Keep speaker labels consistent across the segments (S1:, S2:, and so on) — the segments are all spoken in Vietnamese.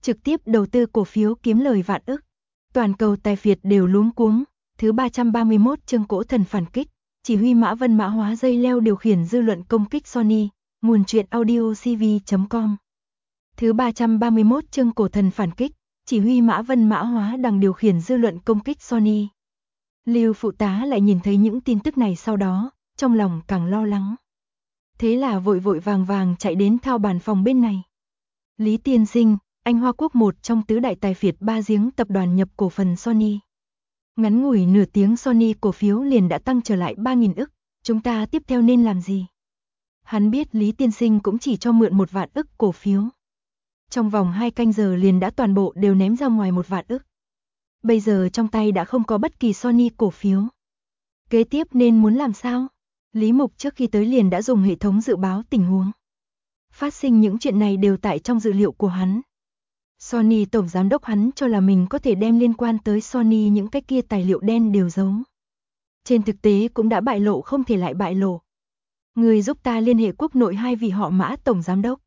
S1: trực tiếp đầu tư cổ phiếu kiếm lời vạn ức. Toàn cầu tài phiệt đều luống cuống. Thứ 331 chương Cỗ Thần phản kích, chỉ huy Mã Vân mã hóa dây leo điều khiển dư luận công kích Sony, nguồn truyện audio cv.com. Thứ 331 chương Cổ Thần phản kích, chỉ huy Mã Vân mã hóa đằng điều khiển dư luận công kích Sony. Lưu phụ tá lại nhìn thấy những tin tức này sau đó, trong lòng càng lo lắng. Thế là vội vội vàng vàng chạy đến thao bàn phòng bên này. Lý tiên sinh, anh Hoa Quốc một trong tứ đại tài phiệt ba giếng tập đoàn nhập cổ phần Sony. Ngắn ngủi nửa tiếng Sony cổ phiếu liền đã tăng trở lại 3.000 ức, chúng ta tiếp theo nên làm gì? Hắn biết Lý tiên sinh cũng chỉ cho mượn 1 vạn ức cổ phiếu. Trong vòng 2 canh giờ liền đã toàn bộ đều ném ra ngoài 1 vạn ức. Bây giờ trong tay đã không có bất kỳ Sony cổ phiếu. Kế tiếp nên muốn làm sao? Lý Mục trước khi tới liền đã dùng hệ thống dự báo tình huống. Phát sinh những chuyện này đều tại trong dữ liệu của hắn. Sony tổng giám đốc hắn cho là mình có thể đem liên quan tới Sony những cái kia tài liệu đen đều giấu. Trên thực tế cũng đã bại lộ không thể lại bại lộ. Người giúp ta liên hệ quốc nội 2 vị họ Mã tổng giám đốc.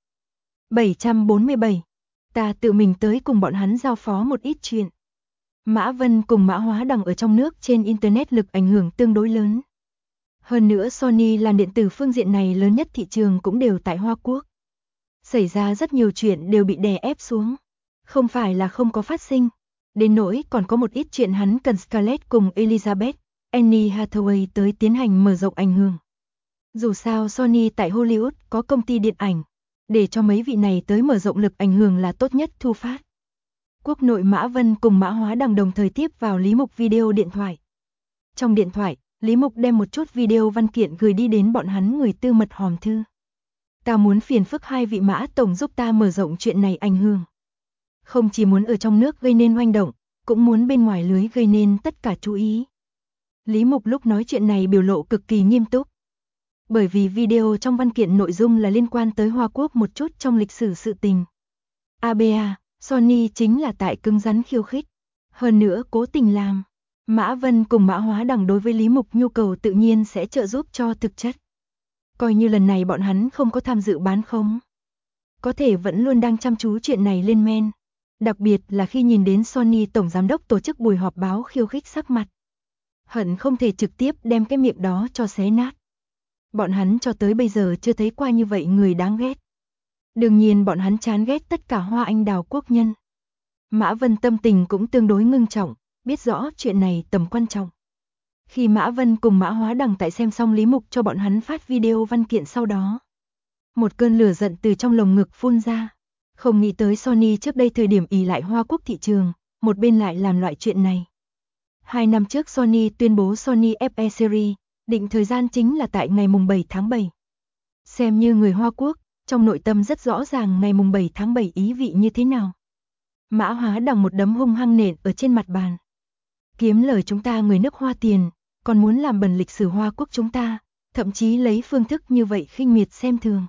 S1: 747. Ta tự mình tới cùng bọn hắn giao phó một ít chuyện. Mã Vân cùng Mã Hóa đằng ở trong nước trên Internet lực ảnh hưởng tương đối lớn. Hơn nữa Sony làn điện tử phương diện này lớn nhất thị trường cũng đều tại Hoa Quốc. Xảy ra rất nhiều chuyện đều bị đè ép xuống. Không phải là không có phát sinh. Đến nỗi còn có một ít chuyện hắn cần Scarlett cùng Elizabeth, Anne Hathaway tới tiến hành mở rộng ảnh hưởng. Dù sao Sony tại Hollywood có công ty điện ảnh. Để cho mấy vị này tới mở rộng lực ảnh hưởng là tốt nhất thu phát. Quốc nội Mã Vân cùng Mã Hóa đằng đồng thời tiếp vào Lý Mục video điện thoại. Trong điện thoại, Lý Mục đem một chút video văn kiện gửi đi đến bọn hắn người tư mật hòm thư. Ta muốn phiền phức 2 vị Mã tổng giúp ta mở rộng chuyện này ảnh hưởng. Không chỉ muốn ở trong nước gây nên hoành động, cũng muốn bên ngoài lưới gây nên tất cả chú ý. Lý Mục lúc nói chuyện này biểu lộ cực kỳ nghiêm túc. Bởi vì video trong văn kiện nội dung là liên quan tới Hoa Quốc một chút trong lịch sử sự tình. ABA, Sony chính là tại cứng rắn khiêu khích. Hơn nữa cố tình làm. Mã Vân cùng Mã Hóa đằng đối với Lý Mục nhu cầu tự nhiên sẽ trợ giúp cho thực chất. Coi như lần này bọn hắn không có tham dự bán khống. Có thể vẫn luôn đang chăm chú chuyện này lên men. Đặc biệt là khi nhìn đến Sony tổng giám đốc tổ chức buổi họp báo khiêu khích sắc mặt. Hận không thể trực tiếp đem cái miệng đó cho xé nát. Bọn hắn cho tới bây giờ chưa thấy qua như vậy người đáng ghét. Đương nhiên bọn hắn chán ghét tất cả Hoa Anh đào quốc nhân. Mã Vân tâm tình cũng tương đối ngưng trọng, biết rõ chuyện này tầm quan trọng. Khi Mã Vân cùng Mã Hóa đằng tại xem xong Lý Mục cho bọn hắn phát video văn kiện sau đó. Một cơn lửa giận từ trong lồng ngực phun ra. Không nghĩ tới Sony trước đây thời điểm ỷ lại Hoa Quốc thị trường, một bên lại làm loại chuyện này. 2 năm trước Sony tuyên bố Sony FE Series, định thời gian chính là tại ngày mùng 7 tháng 7. Xem như người Hoa Quốc, trong nội tâm rất rõ ràng ngày mùng 7 tháng 7 ý vị như thế nào. Mã Hóa đằng một đấm hung hăng nện ở trên mặt bàn. Kiếm lời chúng ta người nước Hoa tiền, còn muốn làm bẩn lịch sử Hoa Quốc chúng ta, thậm chí lấy phương thức như vậy khinh miệt xem thường.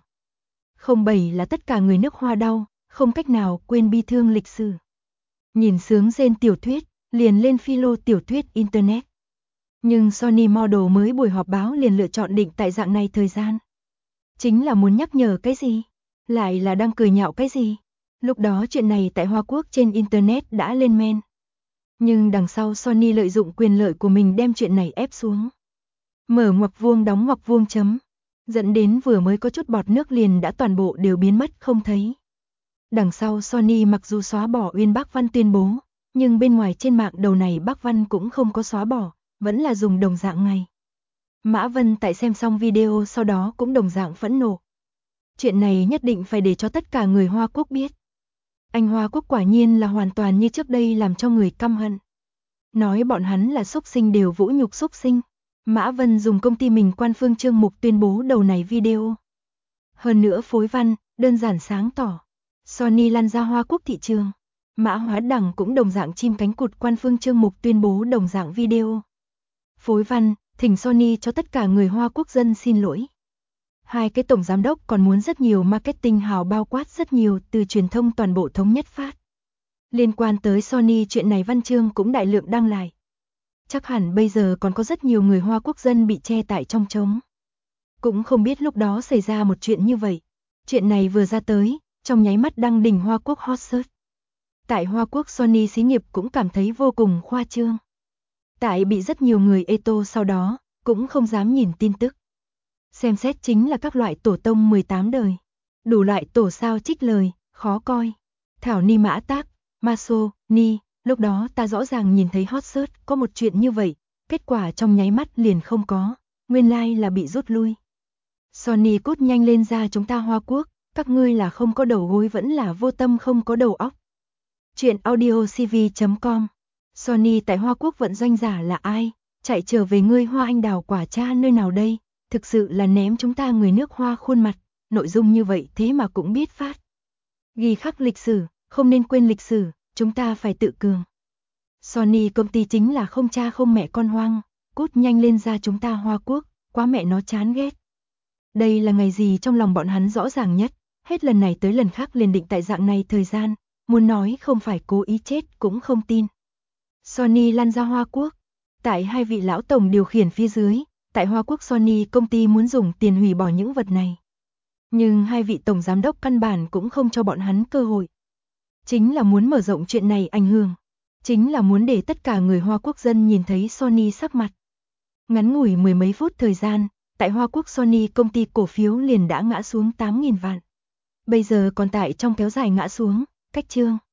S1: 07 là tất cả người nước Hoa đau, không cách nào quên bi thương lịch sử. Nhìn sướng rên tiểu thuyết, liền lên philo tiểu thuyết Internet. Nhưng Sony Model mới buổi họp báo liền lựa chọn định tại dạng này thời gian. Chính là muốn nhắc nhở cái gì? Lại là đang cười nhạo cái gì? Lúc đó chuyện này tại Hoa Quốc trên Internet đã lên men. Nhưng đằng sau Sony lợi dụng quyền lợi của mình đem chuyện này ép xuống. Mở ngoặc vuông đóng ngoặc vuông chấm. Dẫn đến vừa mới có chút bọt nước liền đã toàn bộ đều biến mất không thấy. Đằng sau Sony mặc dù xóa bỏ Uyên Bác Văn tuyên bố, nhưng bên ngoài trên mạng đầu này Bác Văn cũng không có xóa bỏ, vẫn là dùng đồng dạng ngày. Mã Vân tại xem xong video sau đó cũng đồng dạng phẫn nộ. Chuyện này nhất định phải để cho tất cả người Hoa Quốc biết. Anh Hoa Quốc quả nhiên là hoàn toàn như trước đây làm cho người căm hận. Nói bọn hắn là súc sinh đều vũ nhục súc sinh. Mã Vân dùng công ty mình quan phương chương mục tuyên bố đầu này video. Hơn nữa phối văn, đơn giản sáng tỏ. Sony lan ra Hoa Quốc thị trường. Mã Hóa đằng cũng đồng dạng chim cánh cụt quan phương chương mục tuyên bố đồng dạng video. Phối văn, thỉnh Sony cho tất cả người Hoa Quốc dân xin lỗi. 2 cái tổng giám đốc còn muốn rất nhiều marketing hào bao quát rất nhiều từ truyền thông toàn bộ thống nhất phát. Liên quan tới Sony chuyện này văn chương cũng đại lượng đăng lại. Chắc hẳn bây giờ còn có rất nhiều người Hoa Quốc dân bị che tại trong trống. Cũng không biết lúc đó xảy ra một chuyện như vậy. Chuyện này vừa ra tới, trong nháy mắt đăng đỉnh Hoa Quốc hot search. Tại Hoa Quốc Sony xí nghiệp cũng cảm thấy vô cùng khoa trương. Tại bị rất nhiều người ê tô sau đó, cũng không dám nhìn tin tức. Xem xét chính là các loại tổ tông 18 đời. Đủ loại tổ sao trích lời, khó coi. Thảo ni mã tác, Maso, Ni, lúc đó ta rõ ràng nhìn thấy hot search có một chuyện như vậy, kết quả trong nháy mắt liền không có, nguyên lai là bị rút lui. Sony cút nhanh lên ra chúng ta Hoa Quốc, các ngươi là không có đầu gối vẫn là vô tâm không có đầu óc. Chuyện audiocv.com. Sony tại Hoa Quốc vận doanh giả là ai? Chạy trở về ngươi Hoa Anh Đào quả cha nơi nào đây? Thực sự là ném chúng ta người nước Hoa khuôn mặt, nội dung như vậy thế mà cũng biết phát. Ghi khắc lịch sử, không nên quên lịch sử, chúng ta phải tự cường. Sony công ty chính là không cha không mẹ con hoang, cút nhanh lên ra chúng ta Hoa Quốc, quá mẹ nó chán ghét. Đây là ngày gì trong lòng bọn hắn rõ ràng nhất, hết lần này tới lần khác liền định tại dạng này thời gian, muốn nói không phải cố ý chết cũng không tin. Sony lăn ra Hoa Quốc, tại hai vị lão tổng điều khiển phía dưới, tại Hoa Quốc Sony công ty muốn dùng tiền hủy bỏ những vật này. Nhưng hai vị tổng giám đốc căn bản cũng không cho bọn hắn cơ hội. Chính là muốn mở rộng chuyện này ảnh hưởng. Chính là muốn để tất cả người Hoa Quốc dân nhìn thấy Sony sắc mặt. Ngắn ngủi mười mấy phút thời gian, tại Hoa Quốc Sony công ty cổ phiếu liền đã ngã xuống 8.000 vạn. Bây giờ còn tại trong kéo dài ngã xuống, cách chương.